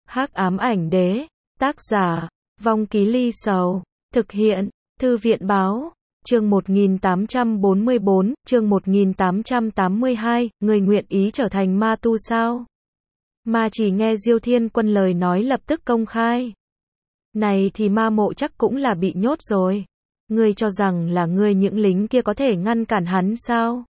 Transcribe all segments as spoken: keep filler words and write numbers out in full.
Hắc ám ảnh đế, tác giả, Vong Ký Ly Sầu, thực hiện, Thư viện báo, chương một nghìn tám trăm bốn mươi bốn, chương một nghìn tám trăm tám mươi hai, người nguyện ý trở thành ma tu sao? Ma chỉ nghe Diêu Thiên Quân lời nói lập tức công khai. Này thì ma mộ chắc cũng là bị nhốt rồi. Ngươi cho rằng là ngươi những lính kia có thể ngăn cản hắn sao?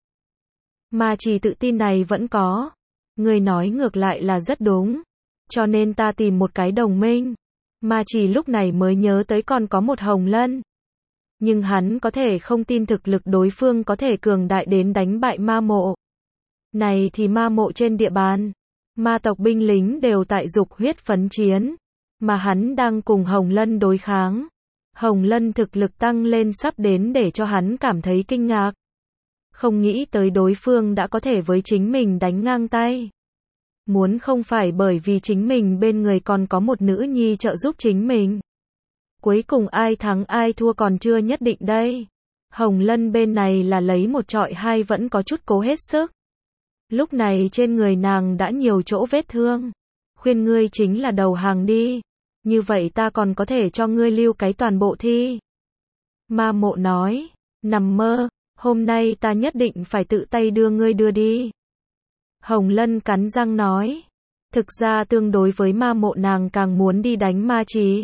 Ma chỉ tự tin này vẫn có. Ngươi nói ngược lại là rất đúng. Cho nên ta tìm một cái đồng minh. Ma chỉ lúc này mới nhớ tới còn có một Hồng Lân. Nhưng hắn có thể không tin thực lực đối phương có thể cường đại đến đánh bại ma mộ. Này thì ma mộ trên địa bàn. Ma tộc binh lính đều tại dục huyết phấn chiến. Mà hắn đang cùng Hồng Lân đối kháng. Hồng Lân thực lực tăng lên sắp đến để cho hắn cảm thấy kinh ngạc. Không nghĩ tới đối phương đã có thể với chính mình đánh ngang tay. Muốn không phải bởi vì chính mình bên người còn có một nữ nhi trợ giúp chính mình. Cuối cùng ai thắng ai thua còn chưa nhất định đây. Hồng Lân bên này là lấy một trọi hai vẫn có chút cố hết sức. Lúc này trên người nàng đã nhiều chỗ vết thương. Khuyên ngươi chính là đầu hàng đi. Như vậy ta còn có thể cho ngươi lưu cái toàn bộ thi. Ma mộ nói, nằm mơ, hôm nay ta nhất định phải tự tay đưa ngươi đưa đi. Hồng Lân cắn răng nói, thực ra tương đối với ma mộ nàng càng muốn đi đánh ma trí.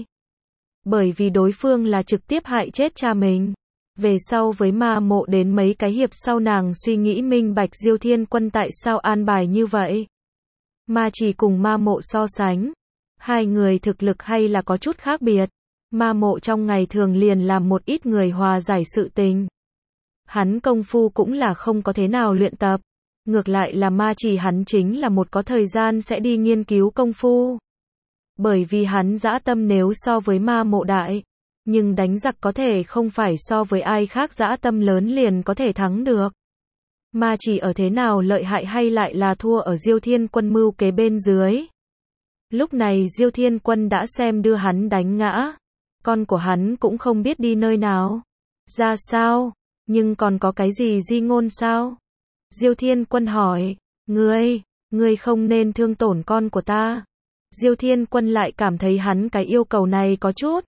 Bởi vì đối phương là trực tiếp hại chết cha mình. Về sau với ma mộ đến mấy cái hiệp sau nàng suy nghĩ minh bạch Diêu Thiên Quân tại sao an bài như vậy. Ma chỉ cùng ma mộ so sánh. Hai người thực lực hay là có chút khác biệt. Ma mộ trong ngày thường liền làm một ít người hòa giải sự tình. Hắn công phu cũng là không có thế nào luyện tập. Ngược lại là ma chỉ hắn chính là một có thời gian sẽ đi nghiên cứu công phu. Bởi vì hắn dã tâm nếu so với ma mộ đại. Nhưng đánh giặc có thể không phải so với ai khác dã tâm lớn liền có thể thắng được. Ma chỉ ở thế nào lợi hại hay lại là thua ở Diêu Thiên Quân mưu kế bên dưới. Lúc này Diêu Thiên Quân đã xem đưa hắn đánh ngã. Con của hắn cũng không biết đi nơi nào. Ra sao? Nhưng còn có cái gì di ngôn sao? Diêu Thiên Quân hỏi. Ngươi, ngươi không nên thương tổn con của ta. Diêu Thiên Quân lại cảm thấy hắn cái yêu cầu này có chút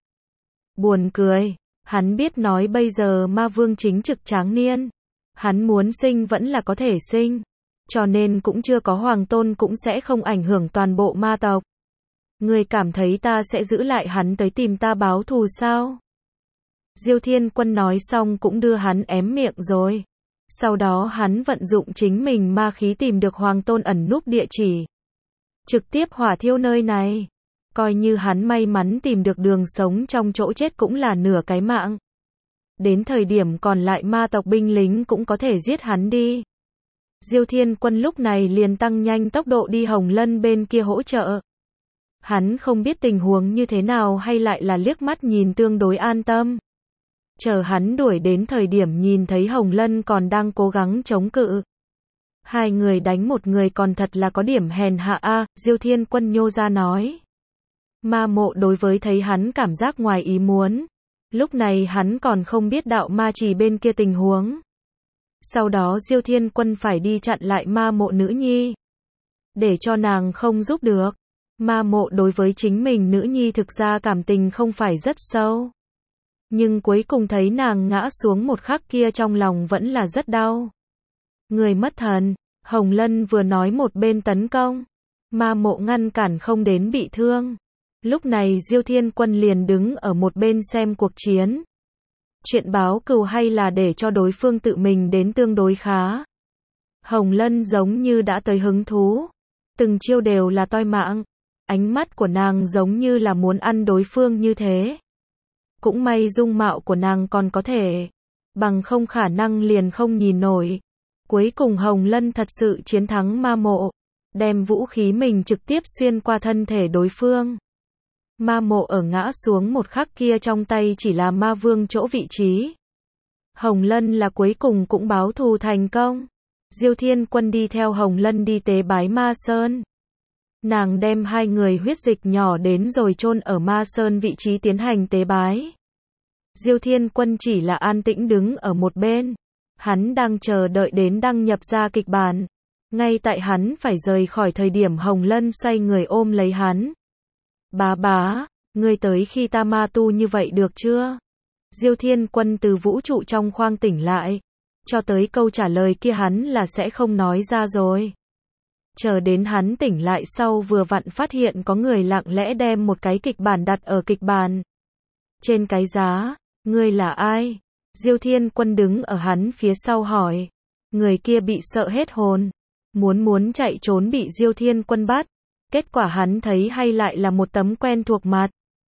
buồn cười. Hắn biết nói bây giờ ma vương chính trực tráng niên. Hắn muốn sinh vẫn là có thể sinh. Cho nên cũng chưa có hoàng tôn cũng sẽ không ảnh hưởng toàn bộ ma tộc. Ngươi cảm thấy ta sẽ giữ lại hắn tới tìm ta báo thù sao? Diêu Thiên Quân nói xong cũng đưa hắn ém miệng rồi. Sau đó hắn vận dụng chính mình ma khí tìm được hoàng tôn ẩn núp địa chỉ. Trực tiếp hỏa thiêu nơi này. Coi như hắn may mắn tìm được đường sống trong chỗ chết cũng là nửa cái mạng. Đến thời điểm còn lại ma tộc binh lính cũng có thể giết hắn đi. Diêu Thiên Quân lúc này liền tăng nhanh tốc độ đi Hồng Lân bên kia hỗ trợ. Hắn không biết tình huống như thế nào hay lại là liếc mắt nhìn tương đối an tâm. Chờ hắn đuổi đến thời điểm nhìn thấy Hồng Lân còn đang cố gắng chống cự. Hai người đánh một người còn thật là có điểm hèn hạ a, Diêu Thiên Quân nhô ra nói. Ma mộ đối với thấy hắn cảm giác ngoài ý muốn. Lúc này hắn còn không biết đạo ma chỉ bên kia tình huống. Sau đó Diêu Thiên Quân phải đi chặn lại ma mộ nữ nhi. Để cho nàng không giúp được. Ma mộ đối với chính mình nữ nhi thực ra cảm tình không phải rất sâu. Nhưng cuối cùng thấy nàng ngã xuống một khắc kia trong lòng vẫn là rất đau. Người mất thần, Hồng Lân vừa nói một bên tấn công. Ma mộ ngăn cản không đến bị thương. Lúc này Diêu Thiên Quân liền đứng ở một bên xem cuộc chiến. Chuyện báo cừu hay là để cho đối phương tự mình đến tương đối khá. Hồng Lân giống như đã tới hứng thú. Từng chiêu đều là toi mạng. Ánh mắt của nàng giống như là muốn ăn đối phương như thế. Cũng may dung mạo của nàng còn có thể. Bằng không khả năng liền không nhìn nổi. Cuối cùng Hồng Lân thật sự chiến thắng ma mộ. Đem vũ khí mình trực tiếp xuyên qua thân thể đối phương. Ma mộ ở ngã xuống một khắc kia trong tay chỉ là ma vương chỗ vị trí. Hồng Lân là cuối cùng cũng báo thù thành công. Diêu Thiên Quân đi theo Hồng Lân đi tế bái ma sơn. Nàng đem hai người huyết dịch nhỏ đến rồi chôn ở ma sơn vị trí tiến hành tế bái. Diêu Thiên Quân chỉ là an tĩnh đứng ở một bên. Hắn đang chờ đợi đến đăng nhập ra kịch bản. Ngay tại hắn phải rời khỏi thời điểm Hồng Lân xoay người ôm lấy hắn. Bá bá, ngươi tới khi ta ma tu như vậy được chưa? Diêu Thiên Quân từ vũ trụ trong khoang tỉnh lại. Cho tới câu trả lời kia hắn là sẽ không nói ra rồi. Chờ đến hắn tỉnh lại sau vừa vặn phát hiện có người lặng lẽ đem một cái kịch bản đặt ở kịch bản. Trên cái giá, ngươi là ai? Diêu Thiên Quân đứng ở hắn phía sau hỏi. Người kia bị sợ hết hồn. Muốn muốn chạy trốn bị Diêu Thiên Quân bắt. Kết quả hắn thấy hay lại là một tấm quen thuộc mặt.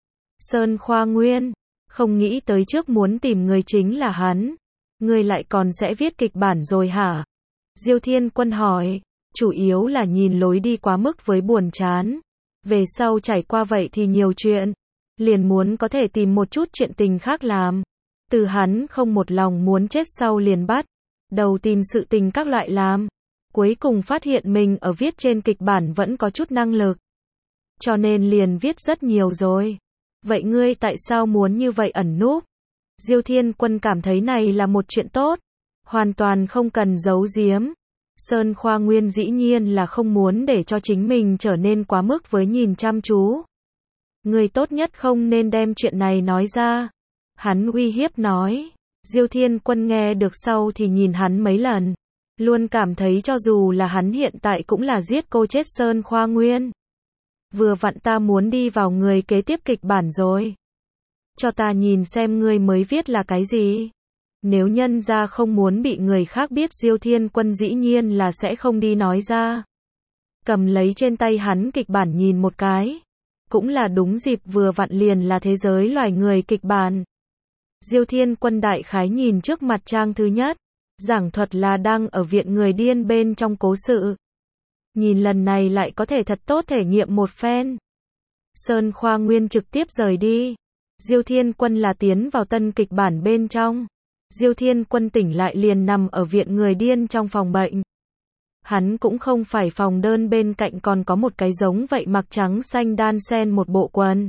Sơn Khoa Nguyên. Không nghĩ tới trước muốn tìm người chính là hắn. Ngươi lại còn sẽ viết kịch bản rồi hả? Diêu Thiên Quân hỏi. Chủ yếu là nhìn lối đi quá mức với buồn chán. Về sau trải qua vậy thì nhiều chuyện. Liền muốn có thể tìm một chút chuyện tình khác làm. Từ hắn không một lòng muốn chết sau liền bắt. Đầu tìm sự tình các loại làm. Cuối cùng phát hiện mình ở viết trên kịch bản vẫn có chút năng lực. Cho nên liền viết rất nhiều rồi. Vậy ngươi tại sao muốn như vậy ẩn núp? Diêu Thiên Quân cảm thấy này là một chuyện tốt. Hoàn toàn không cần giấu giếm. Sơn Khoa Nguyên dĩ nhiên là không muốn để cho chính mình trở nên quá mức với nhìn chăm chú. Ngươi tốt nhất không nên đem chuyện này nói ra. Hắn uy hiếp nói. Diêu Thiên Quân nghe được sau thì nhìn hắn mấy lần. Luôn cảm thấy cho dù là hắn hiện tại cũng là giết cô chết Sơn Khoa Nguyên. Vừa vặn ta muốn đi vào người kế tiếp kịch bản rồi. Cho ta nhìn xem ngươi mới viết là cái gì. Nếu nhân ra không muốn bị người khác biết Diêu Thiên Quân dĩ nhiên là sẽ không đi nói ra. Cầm lấy trên tay hắn kịch bản nhìn một cái. Cũng là đúng dịp vừa vặn liền là thế giới loài người kịch bản. Diêu Thiên Quân đại khái nhìn trước mặt trang thứ nhất. Giảng thuật là đang ở viện người điên bên trong cố sự. Nhìn lần này lại có thể thật tốt thể nghiệm một phen. Sơn Khoa Nguyên trực tiếp rời đi. Diêu Thiên Quân là tiến vào tân kịch bản bên trong. Diêu Thiên Quân tỉnh lại liền nằm ở viện người điên trong phòng bệnh. Hắn cũng không phải phòng đơn bên cạnh còn có một cái giống vậy mặc trắng xanh đan xen một bộ quần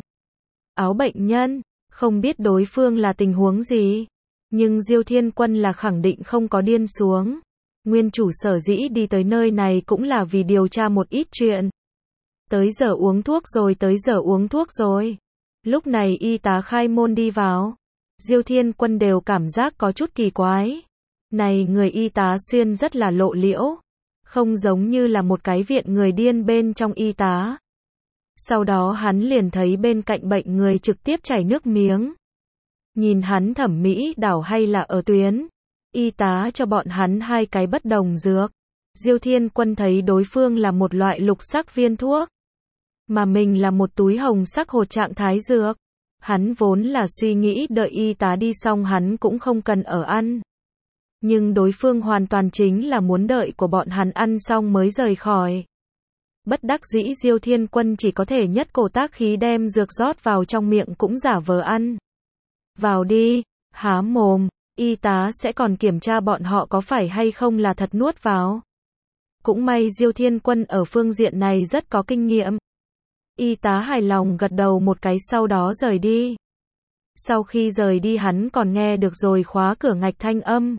áo bệnh nhân, không biết đối phương là tình huống gì. Nhưng Diêu Thiên Quân là khẳng định không có điên xuống. Nguyên chủ sở dĩ đi tới nơi này cũng là vì điều tra một ít chuyện. Tới giờ uống thuốc rồi, tới giờ uống thuốc rồi. Lúc này y tá khai môn đi vào. Diêu Thiên Quân đều cảm giác có chút kỳ quái. Này người y tá xuyên rất là lộ liễu. Không giống như là một cái viện người điên bên trong y tá. Sau đó hắn liền thấy bên cạnh bệnh người trực tiếp chảy nước miếng. Nhìn hắn thẩm mỹ đảo hay là ở tuyến. Y tá cho bọn hắn hai cái bất đồng dược. Diêu Thiên Quân thấy đối phương là một loại lục sắc viên thuốc. Mà mình là một túi hồng sắc hột trạng thái dược. Hắn vốn là suy nghĩ đợi y tá đi xong hắn cũng không cần ở ăn. Nhưng đối phương hoàn toàn chính là muốn đợi của bọn hắn ăn xong mới rời khỏi. Bất đắc dĩ Diêu Thiên Quân chỉ có thể nhất cổ tác khí đem dược rót vào trong miệng cũng giả vờ ăn. Vào đi, há mồm, y tá sẽ còn kiểm tra bọn họ có phải hay không là thật nuốt vào. Cũng may Diêu Thiên Quân ở phương diện này rất có kinh nghiệm. Y tá hài lòng gật đầu một cái sau đó rời đi. Sau khi rời đi hắn còn nghe được rồi khóa cửa ngạch thanh âm.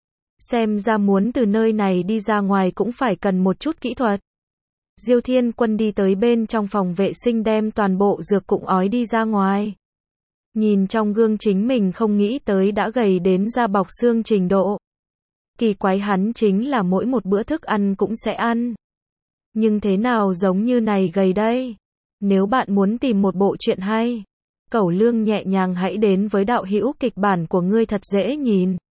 Xem ra muốn từ nơi này đi ra ngoài cũng phải cần một chút kỹ thuật. Diêu Thiên Quân đi tới bên trong phòng vệ sinh đem toàn bộ dược cụng ói đi ra ngoài. Nhìn trong gương chính mình không nghĩ tới đã gầy đến da bọc xương trình độ. Kỳ quái hắn chính là mỗi một bữa thức ăn cũng sẽ ăn. Nhưng thế nào giống như này gầy đây? Nếu bạn muốn tìm một bộ truyện hay, cẩu lương nhẹ nhàng hãy đến với đạo hữu kịch bản của ngươi thật dễ nhìn.